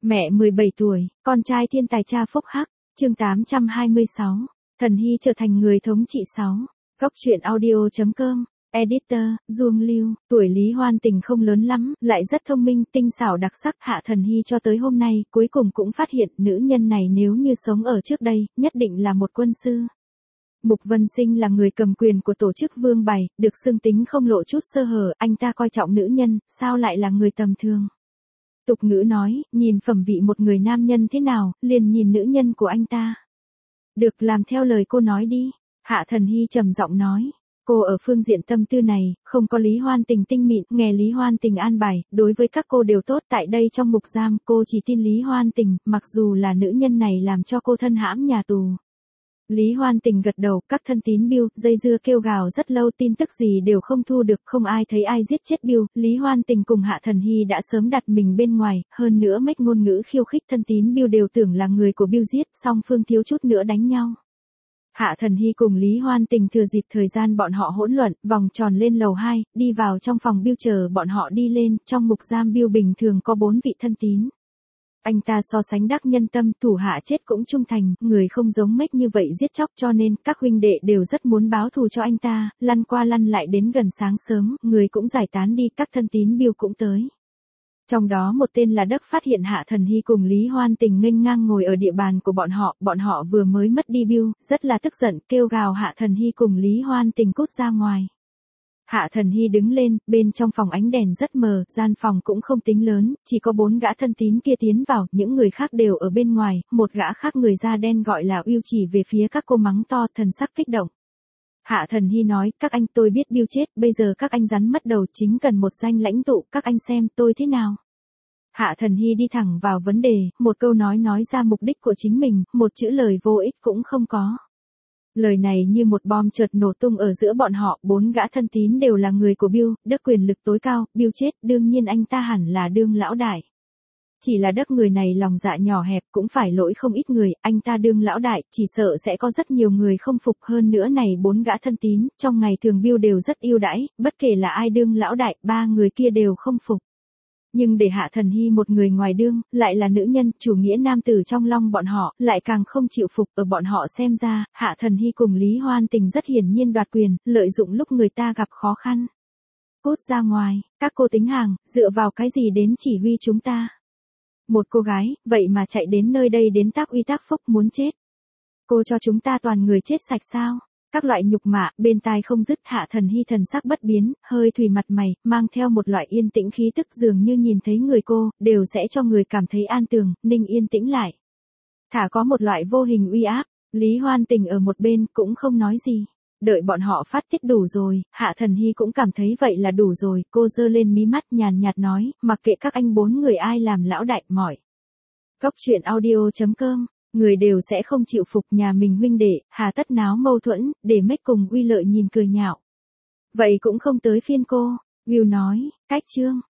Mẹ 17 tuổi, con trai thiên tài cha phúc hắc, chương 826. Thần Hy trở thành người thống trị 6. Góc truyện audio.com. Editor, Duông Lưu. Tuổi Lý Hoan Tình không lớn lắm, lại rất thông minh, tinh xảo đặc sắc. Hạ Thần Hy cho tới hôm nay, cuối cùng cũng phát hiện nữ nhân này nếu như sống ở trước đây, nhất định là một quân sư. Mục Vân Sinh là người cầm quyền của tổ chức Vương Bày, được xưng tính không lộ chút sơ hở, anh ta coi trọng nữ nhân, sao lại là người tầm thường. Tục ngữ nói, nhìn phẩm vị một người nam nhân thế nào, liền nhìn nữ nhân của anh ta. Được, làm theo lời cô nói đi. Hạ Thần Hy trầm giọng nói. Cô ở phương diện tâm tư này, không có Lý Hoan Tình tinh mịn, nghe Lý Hoan Tình an bài, đối với các cô đều tốt. Tại đây trong ngục giam, cô chỉ tin Lý Hoan Tình, mặc dù là nữ nhân này làm cho cô thân hãm nhà tù. Lý Hoan Tình gật đầu, các thân tín Bill, dây dưa kêu gào rất lâu, tin tức gì đều không thu được, không ai thấy ai giết chết Bill. Lý Hoan Tình cùng Hạ Thần Hy đã sớm đặt mình bên ngoài, hơn nữa mấy ngôn ngữ khiêu khích thân tín Bill đều tưởng là người của Bill giết, song phương thiếu chút nữa đánh nhau. Hạ Thần Hy cùng Lý Hoan Tình thừa dịp thời gian bọn họ hỗn loạn, vòng tròn lên lầu 2, đi vào trong phòng Bill chờ bọn họ đi lên, trong ngục giam Bill bình thường có 4 vị thân tín. Anh ta so sánh đắc nhân tâm, thủ hạ chết cũng trung thành, người không giống Mếch như vậy giết chóc, cho nên các huynh đệ đều rất muốn báo thù cho anh ta. Lăn qua lăn lại đến gần sáng sớm, người cũng giải tán đi, các thân tín Bill cũng tới. Trong đó một tên là Đức phát hiện Hạ Thần Hy cùng Lý Hoan Tình nghênh ngang ngồi ở địa bàn của bọn họ vừa mới mất đi Bill, rất là tức giận, kêu gào Hạ Thần Hy cùng Lý Hoan Tình cút ra ngoài. Hạ Thần Hy đứng lên, bên trong phòng ánh đèn rất mờ, gian phòng cũng không tính lớn, chỉ có 4 gã thân tín kia tiến vào, những người khác đều ở bên ngoài, một gã khác người da đen gọi là Will chỉ về phía các cô mắng to, thần sắc kích động. Hạ Thần Hy nói, các anh, tôi biết Bill chết, bây giờ các anh rắn mất đầu, chính cần một danh lãnh tụ, các anh xem tôi thế nào. Hạ Thần Hy đi thẳng vào vấn đề, một câu nói ra mục đích của chính mình, một chữ lời vô ích cũng không có. Lời này như một bom chợt nổ tung ở giữa bọn họ, 4 gã thân tín đều là người của Bill, Đức quyền lực tối cao, Bill chết, đương nhiên anh ta hẳn là đương lão đại. Chỉ là Đức người này lòng dạ nhỏ hẹp, cũng phải lỗi không ít người, anh ta đương lão đại, chỉ sợ sẽ có rất nhiều người không phục. Hơn nữa này 4 gã thân tín, trong ngày thường Bill đều rất yêu đãi, bất kể là ai đương lão đại, 3 người kia đều không phục. Nhưng để Hạ Thần Hy một người ngoài đương, lại là nữ nhân, chủ nghĩa nam tử trong lòng bọn họ, lại càng không chịu phục. Ở bọn họ xem ra, Hạ Thần Hy cùng Lý Hoan Tình rất hiển nhiên đoạt quyền, lợi dụng lúc người ta gặp khó khăn. Cút ra ngoài, các cô tính hàng, dựa vào cái gì đến chỉ huy chúng ta? Một cô gái, vậy mà chạy đến nơi đây đến tác uy tác phúc, muốn chết. Cô cho chúng ta toàn người chết sạch sao? Các loại nhục mạ, bên tai không dứt. Hạ Thần Hy thần sắc bất biến, hơi thùy mặt mày, mang theo một loại yên tĩnh khí tức, dường như nhìn thấy người cô, đều sẽ cho người cảm thấy an tường, ninh yên tĩnh lại. Thả có một loại vô hình uy áp. Lý Hoan Tình ở một bên, cũng không nói gì. Đợi bọn họ phát tiết đủ rồi, Hạ Thần Hy cũng cảm thấy vậy là đủ rồi, cô giơ lên mí mắt nhàn nhạt nói, mặc kệ các anh 4 người ai làm lão đại, mỏi. Góc truyện audio.com. Người đều sẽ không chịu phục nhà mình huynh đệ, hà tất náo mâu thuẫn, để Mếch cùng Uy Lợi nhìn cười nhạo. Vậy cũng không tới phiên cô, Will nói, cách chương.